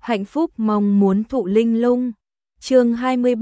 hạnh phúc mong muốn thụ linh lung. Chương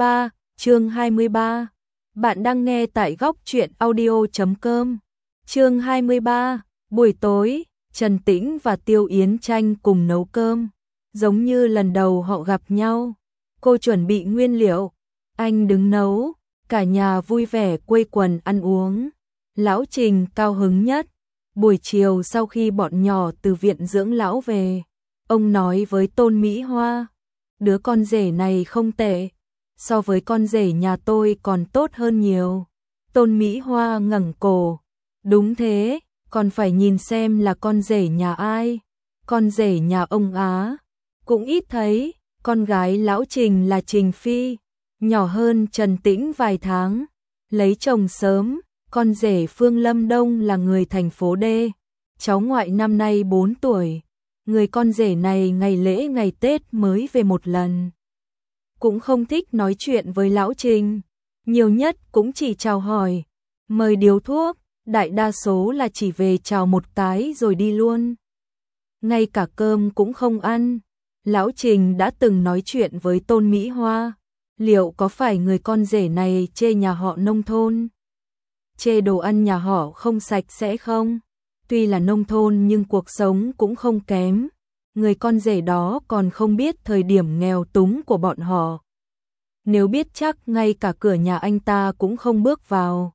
23. Bạn đang nghe tại góc truyện audio.com. Chương 23. Buổi tối, Trần Tĩnh và Tiêu Yến Tranh cùng nấu cơm. Giống như lần đầu họ gặp nhau, cô chuẩn bị nguyên liệu, anh đứng nấu, cả nhà vui vẻ quây quần ăn uống. Lão Trình cao hứng nhất. Buổi chiều sau khi bọn nhỏ từ viện dưỡng lão về, ông nói với Tôn Mỹ Hoa, đứa con rể này không tệ, so với con rể nhà tôi còn tốt hơn nhiều. Tôn Mỹ Hoa ngẩng cổ, đúng thế, còn phải nhìn xem là con rể nhà ai. Con rể nhà ông Á, cũng ít thấy, con gái Lão Trình là Trình Phi, nhỏ hơn Trần Tĩnh vài tháng, lấy chồng sớm. Con rể Phương Lâm Đông là người thành phố D, cháu ngoại năm nay 4 tuổi, người con rể này ngày lễ ngày Tết mới về một lần. Cũng không thích nói chuyện với Lão Trình, nhiều nhất cũng chỉ chào hỏi, mời điếu thuốc, đại đa số là chỉ về chào một cái rồi đi luôn. Ngay cả cơm cũng không ăn. Lão Trình đã từng nói chuyện với Tôn Mỹ Hoa, liệu có phải người con rể này chê nhà họ nông thôn? Chê đồ ăn nhà họ không sạch sẽ không? Tuy là nông thôn nhưng cuộc sống cũng không kém. Người con rể đó còn không biết thời điểm nghèo túng của bọn họ. Nếu biết chắc ngay cả cửa nhà anh ta cũng không bước vào.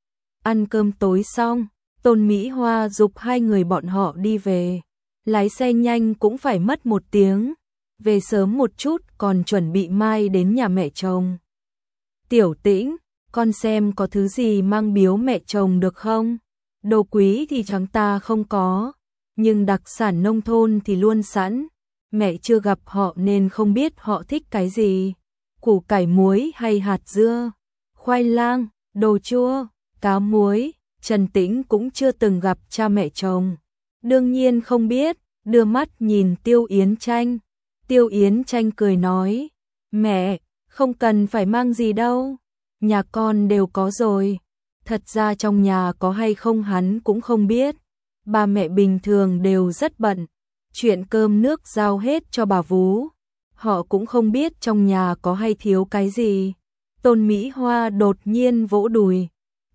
Ăn cơm tối xong, Tôn Mỹ Hoa giục hai người bọn họ đi về. Lái xe nhanh cũng phải mất 1 tiếng. Về sớm một chút còn chuẩn bị mai đến nhà mẹ chồng. Tiểu Tĩnh, con xem có thứ gì mang biếu mẹ chồng được không? Đồ quý thì chúng ta không có, nhưng đặc sản nông thôn thì luôn sẵn. Mẹ chưa gặp họ nên không biết họ thích cái gì. Củ cải muối hay hạt dưa, khoai lang, đồ chua, cá muối. Trần Tĩnh cũng chưa từng gặp cha mẹ chồng, đương nhiên không biết, đưa mắt nhìn Tiêu Yến Tranh. Tiêu Yến Tranh cười nói, mẹ, không cần phải mang gì đâu, nhà con đều có rồi. Thật ra trong nhà có hay không hắn cũng không biết, ba mẹ bình thường đều rất bận, chuyện cơm nước giao hết cho bà vú, họ cũng không biết trong nhà có hay thiếu cái gì. Tôn Mỹ Hoa đột nhiên vỗ đùi,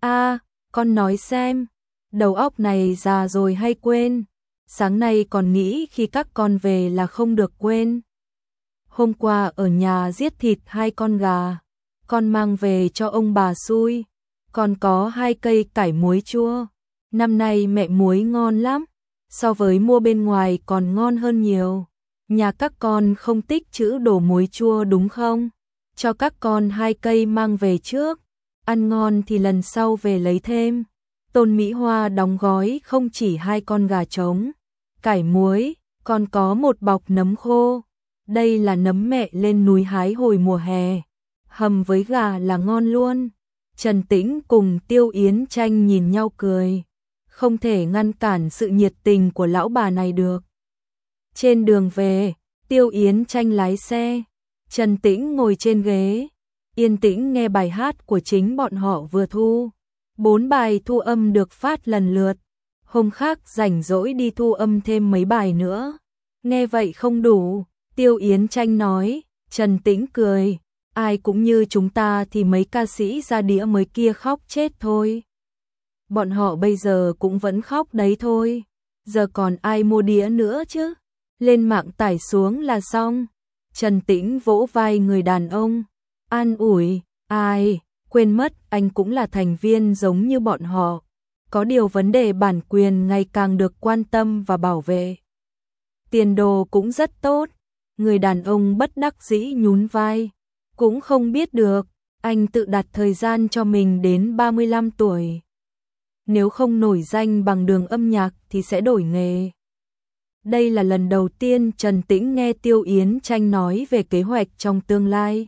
con nói xem, đầu óc này già rồi hay quên, sáng nay còn nghĩ khi các con về là không được quên. Hôm qua ở nhà giết thịt 2 con gà, con mang về cho ông bà xui, còn có 2 cây cải muối chua. Năm nay mẹ muối ngon lắm, so với mua bên ngoài còn ngon hơn nhiều. Nhà các con không tích trữ đồ muối chua đúng không? Cho các con 2 cây mang về trước, ăn ngon thì lần sau về lấy thêm. Tôn Mỹ Hoa đóng gói không chỉ 2 con gà trống, cải muối, còn có 1 bọc nấm khô. Đây là nấm mẹ lên núi hái hồi mùa hè, hầm với gà là ngon luôn. Trần Tĩnh cùng Tiêu Yến Tranh nhìn nhau cười, không thể ngăn cản sự nhiệt tình của lão bà này được. Trên đường về, Tiêu Yến Tranh lái xe, Trần Tĩnh ngồi trên ghế, yên tĩnh nghe bài hát của chính bọn họ vừa thu. 4 bài thu âm được phát lần lượt, hôm khác rảnh rỗi đi thu âm thêm mấy bài nữa. Nghe vậy không đủ, Tiêu Yến Tranh nói. Trần Tĩnh cười, ai cũng như chúng ta thì mấy ca sĩ ra đĩa mới kia khóc chết thôi. Bọn họ bây giờ cũng vẫn khóc đấy thôi, giờ còn ai mua đĩa nữa chứ, lên mạng tải xuống là xong. Trần Tĩnh vỗ vai người đàn ông, an ủi, ai, quên mất anh cũng là thành viên giống như bọn họ, có điều vấn đề bản quyền ngày càng được quan tâm và bảo vệ. Tiền đồ cũng rất tốt. Người đàn ông bất đắc dĩ nhún vai, cũng không biết được, anh tự đặt thời gian cho mình đến 35 tuổi. Nếu không nổi danh bằng đường âm nhạc thì sẽ đổi nghề. Đây là lần đầu tiên Trần Tĩnh nghe Tiêu Yến Tranh nói về kế hoạch trong tương lai.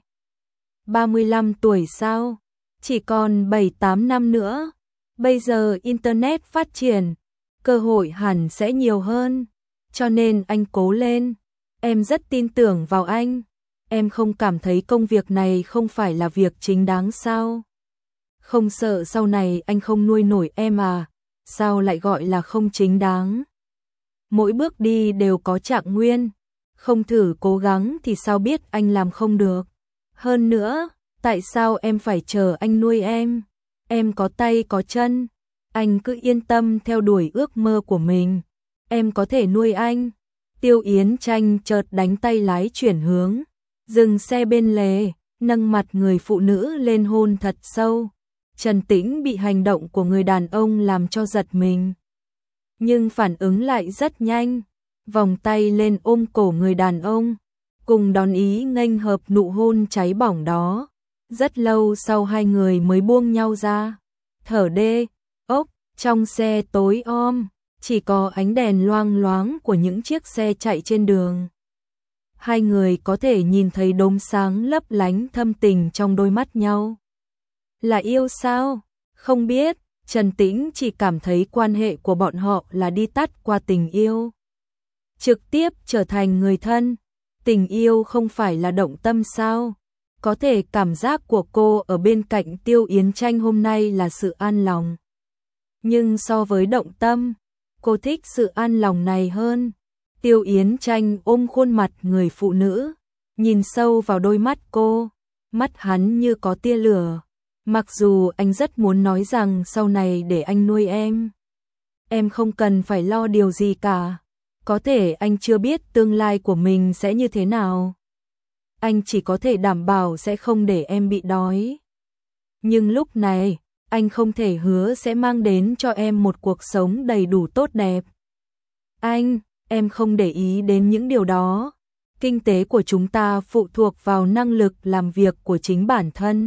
35 tuổi sao? Chỉ còn 7-8 năm nữa. Bây giờ Internet phát triển, cơ hội hẳn sẽ nhiều hơn. Cho nên anh cố lên. Em rất tin tưởng vào anh. Em không cảm thấy công việc này không phải là việc chính đáng sao? Không sợ sau này anh không nuôi nổi em à? Sao lại gọi là không chính đáng? Mỗi bước đi đều có trạng nguyên. không thử cố gắng thì sao biết anh làm không được. Hơn nữa, tại sao em phải chờ anh nuôi em? Em có tay có chân, anh cứ yên tâm theo đuổi ước mơ của mình. Em có thể nuôi anh. Tiêu Yến Tranh chợt đánh tay lái chuyển hướng, dừng xe bên lề, nâng mặt người phụ nữ lên hôn thật sâu. Trần Tĩnh bị hành động của người đàn ông làm cho giật mình, nhưng phản ứng lại rất nhanh, vòng tay lên ôm cổ người đàn ông, cùng đón ý nghênh hợp nụ hôn cháy bỏng đó. Rất lâu sau hai người mới buông nhau ra. Thở đê, ốc, trong xe tối om, chỉ có ánh đèn loang loáng của những chiếc xe chạy trên đường. Hai người có thể nhìn thấy đốm sáng lấp lánh thâm tình trong đôi mắt nhau. Là yêu sao? Không biết, Trần Tĩnh chỉ cảm thấy quan hệ của bọn họ là đi tắt qua tình yêu, trực tiếp trở thành người thân. Tình yêu không phải là động tâm sao? Có thể cảm giác của cô ở bên cạnh Tiêu Yến Tranh hôm nay là sự an lòng. Nhưng so với động tâm, cô thích sự an lòng này hơn. Tiêu Yến Tranh ôm khuôn mặt người phụ nữ, nhìn sâu vào đôi mắt cô, mắt hắn như có tia lửa. Mặc dù anh rất muốn nói rằng sau này để anh nuôi em không cần phải lo điều gì cả. Có thể anh chưa biết tương lai của mình sẽ như thế nào. Anh chỉ có thể đảm bảo sẽ không để em bị đói. Nhưng lúc này, anh không thể hứa sẽ mang đến cho em một cuộc sống đầy đủ tốt đẹp. Em không để ý đến những điều đó. Kinh tế của chúng ta phụ thuộc vào năng lực làm việc của chính bản thân.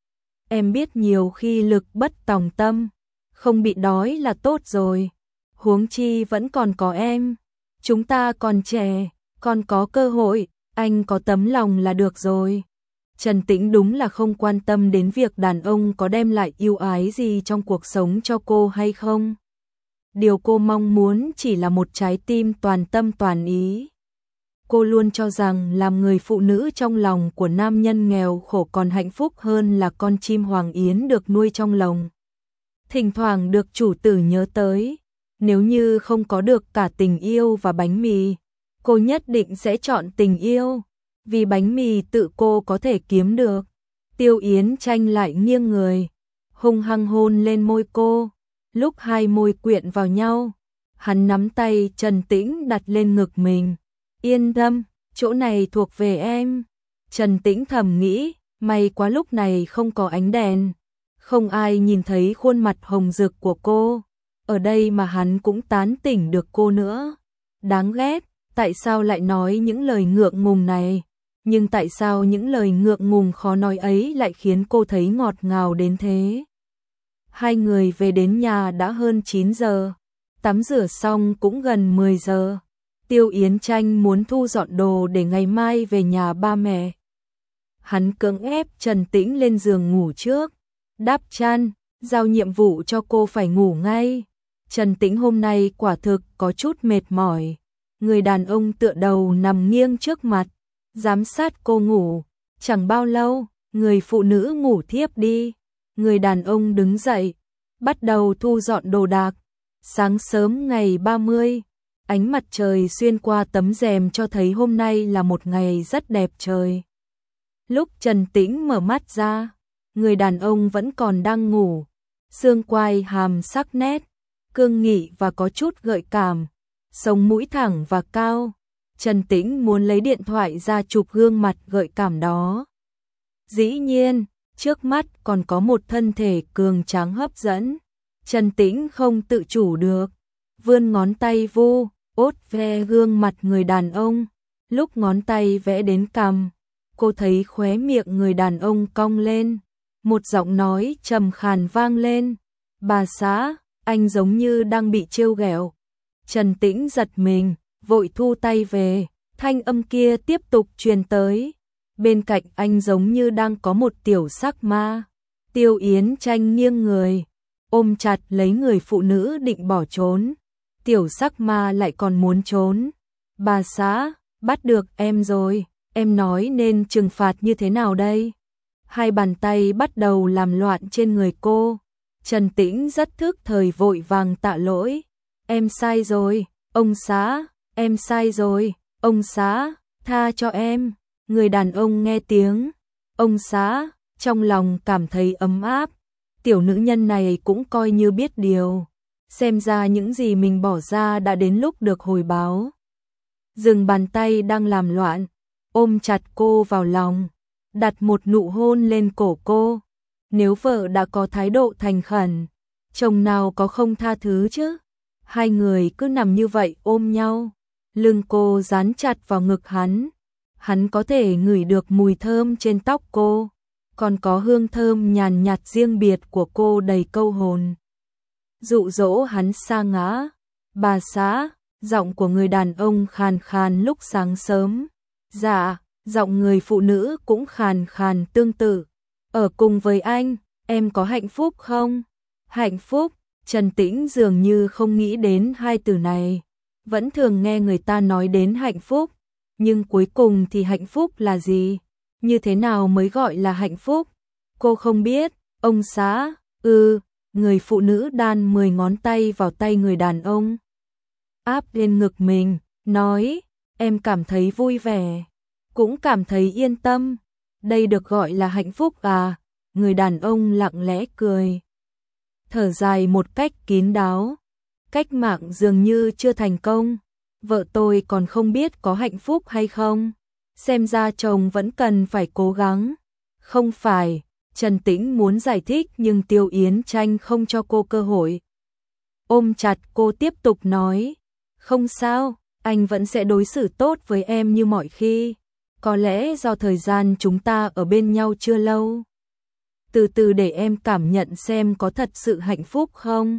Em biết nhiều khi lực bất tòng tâm, không bị đói là tốt rồi. Huống chi vẫn còn có em. Chúng ta còn trẻ, còn có cơ hội, anh có tấm lòng là được rồi. Trần Tĩnh đúng là không quan tâm đến việc đàn ông có đem lại ưu ái gì trong cuộc sống cho cô hay không. Điều cô mong muốn chỉ là một trái tim toàn tâm toàn ý. Cô luôn cho rằng làm người phụ nữ trong lòng của nam nhân nghèo khổ còn hạnh phúc hơn là con chim hoàng yến được nuôi trong lồng. Thỉnh thoảng được chủ tử nhớ tới. Nếu như không có được cả tình yêu và bánh mì, cô nhất định sẽ chọn tình yêu, vì bánh mì tự cô có thể kiếm được. Tiêu Yến Tranh lại nghiêng người, hung hăng hôn lên môi cô. Lúc hai môi quyện vào nhau, hắn nắm tay Trần Tĩnh đặt lên ngực mình. Yên tâm, chỗ này thuộc về em. Trần Tĩnh thầm nghĩ, may quá lúc này không có ánh đèn, không ai nhìn thấy khuôn mặt hồng rực của cô. Ở đây mà hắn cũng tán tỉnh được cô nữa. Đáng ghét, tại sao lại nói những lời ngượng ngùng này? Nhưng tại sao những lời ngượng ngùng khó nói ấy lại khiến cô thấy ngọt ngào đến thế? Hai người về đến nhà đã hơn 9 giờ, tắm rửa xong cũng gần 10 giờ. Tiêu Yến Tranh muốn thu dọn đồ để ngày mai về nhà ba mẹ. Hắn cưỡng ép Trần Tĩnh lên giường ngủ trước, đắp chăn, giao nhiệm vụ cho cô phải ngủ ngay. Trần Tĩnh hôm nay quả thực có chút mệt mỏi. Người đàn ông tựa đầu nằm nghiêng trước mặt, giám sát cô ngủ. Chẳng bao lâu, người phụ nữ ngủ thiếp đi. Người đàn ông đứng dậy, bắt đầu thu dọn đồ đạc. Sáng sớm ngày 30, ánh mặt trời xuyên qua tấm rèm cho thấy hôm nay là một ngày rất đẹp trời. Lúc Trần Tĩnh mở mắt ra, người đàn ông vẫn còn đang ngủ. Xương quai hàm sắc nét, cương nghị và có chút gợi cảm, sống mũi thẳng và cao. Trần Tĩnh muốn lấy điện thoại ra chụp gương mặt gợi cảm đó. Dĩ nhiên, trước mắt còn có một thân thể cường tráng hấp dẫn. Trần Tĩnh không tự chủ được, vươn ngón tay vu, ốt ve gương mặt người đàn ông. Lúc ngón tay vẽ đến cằm, cô thấy khóe miệng người đàn ông cong lên. Một giọng nói trầm khàn vang lên. Bà xã, anh giống như đang bị trêu ghẹo. Trần Tĩnh giật mình, vội thu tay về. Thanh âm kia tiếp tục truyền tới. Bên cạnh anh giống như đang có một tiểu sắc ma. Tiêu Yến Tranh nghiêng người, ôm chặt lấy người phụ nữ định bỏ trốn. Tiểu sắc ma lại còn muốn trốn. Bà xã, bắt được em rồi, em nói nên trừng phạt như thế nào đây? Hai bàn tay bắt đầu làm loạn trên người cô. Trần Tĩnh rất thức thời vội vàng tạ lỗi. Em sai rồi, ông xã, em sai rồi, ông xã. tha cho em. Người đàn ông nghe tiếng ông xã, trong lòng cảm thấy ấm áp. Tiểu nữ nhân này cũng coi như biết điều. Xem ra những gì mình bỏ ra đã đến lúc được hồi báo. Dừng bàn tay đang làm loạn, ôm chặt cô vào lòng, đặt một nụ hôn lên cổ cô. Nếu vợ đã có thái độ thành khẩn, chồng nào có không tha thứ chứ? Hai người cứ nằm như vậy ôm nhau, lưng cô dán chặt vào ngực hắn. Hắn có thể ngửi được mùi thơm trên tóc cô, còn có hương thơm nhàn nhạt riêng biệt của cô đầy câu hồn. Dụ dỗ hắn sa ngã. Bà xã, giọng của người đàn ông khàn khàn lúc sáng sớm. Dạ, giọng người phụ nữ cũng khàn khàn tương tự. Ở cùng với anh, em có hạnh phúc không? Hạnh phúc, Trần Tĩnh dường như không nghĩ đến hai từ này. Vẫn thường nghe người ta nói đến hạnh phúc, nhưng cuối cùng thì hạnh phúc là gì? Như thế nào mới gọi là hạnh phúc? Cô không biết. Ông xã, người phụ nữ đan 10 ngón tay vào tay người đàn ông, áp lên ngực mình, nói, em cảm thấy vui vẻ, cũng cảm thấy yên tâm. Đây được gọi là hạnh phúc à? Người đàn ông lặng lẽ cười, thở dài một cách kín đáo. Cách mạng dường như chưa thành công, vợ tôi còn không biết có hạnh phúc hay không. Xem ra chồng vẫn cần phải cố gắng. Không phải, Trần Tĩnh muốn giải thích nhưng Tiêu Yến Tranh không cho cô cơ hội. Ôm chặt cô tiếp tục nói, không sao, anh vẫn sẽ đối xử tốt với em như mọi khi. Có lẽ do thời gian chúng ta ở bên nhau chưa lâu. Từ từ để em cảm nhận xem có thật sự hạnh phúc không.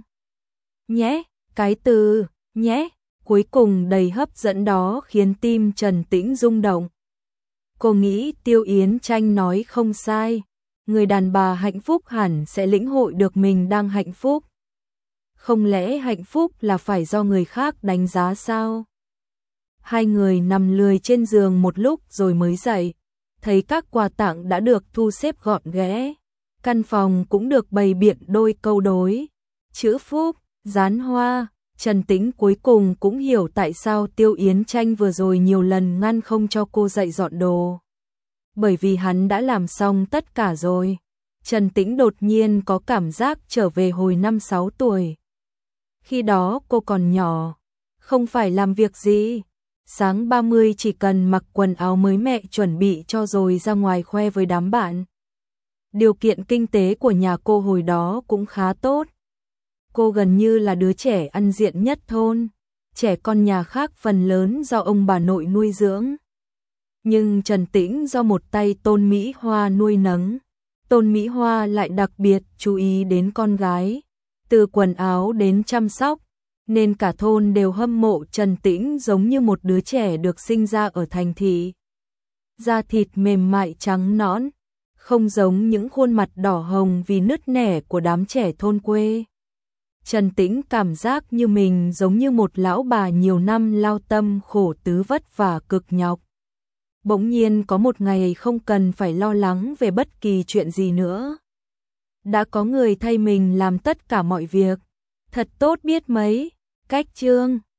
Nhé, cái từ, nhé, cuối cùng đầy hấp dẫn đó khiến tim Trần Tĩnh rung động. Cô nghĩ Tiêu Yến Tranh nói không sai. Người đàn bà hạnh phúc hẳn sẽ lĩnh hội được mình đang hạnh phúc. Không lẽ hạnh phúc là phải do người khác đánh giá sao? Hai người nằm lười trên giường một lúc rồi mới dậy. Thấy các quà tặng đã được thu xếp gọn ghẽ. Căn phòng cũng được bày biện đôi câu đối. Chữ phúc, dán hoa. Trần Tĩnh cuối cùng cũng hiểu tại sao Tiêu Yến Tranh vừa rồi nhiều lần ngăn không cho cô dậy dọn đồ. Bởi vì hắn đã làm xong tất cả rồi. Trần Tĩnh đột nhiên có cảm giác trở về hồi 5-6 tuổi. Khi đó cô còn nhỏ, không phải làm việc gì. Sáng 30 chỉ cần mặc quần áo mới mẹ chuẩn bị cho rồi ra ngoài khoe với đám bạn. Điều kiện kinh tế của nhà cô hồi đó cũng khá tốt. Cô gần như là đứa trẻ ăn diện nhất thôn. Trẻ con nhà khác phần lớn do ông bà nội nuôi dưỡng. Nhưng Trần Tĩnh do một tay Tôn Mỹ Hoa nuôi nấng. Tôn Mỹ Hoa lại đặc biệt chú ý đến con gái, từ quần áo đến chăm sóc, nên cả thôn đều hâm mộ Trần Tĩnh giống như một đứa trẻ được sinh ra ở thành thị. Da thịt mềm mại trắng nõn, không giống những khuôn mặt đỏ hồng vì nứt nẻ của đám trẻ thôn quê. Trần Tĩnh cảm giác như mình giống như một lão bà nhiều năm lao tâm khổ tứ vất vả cực nhọc. Bỗng nhiên có một ngày không cần phải lo lắng về bất kỳ chuyện gì nữa. Đã có người thay mình làm tất cả mọi việc. Thật tốt biết mấy. Cách chương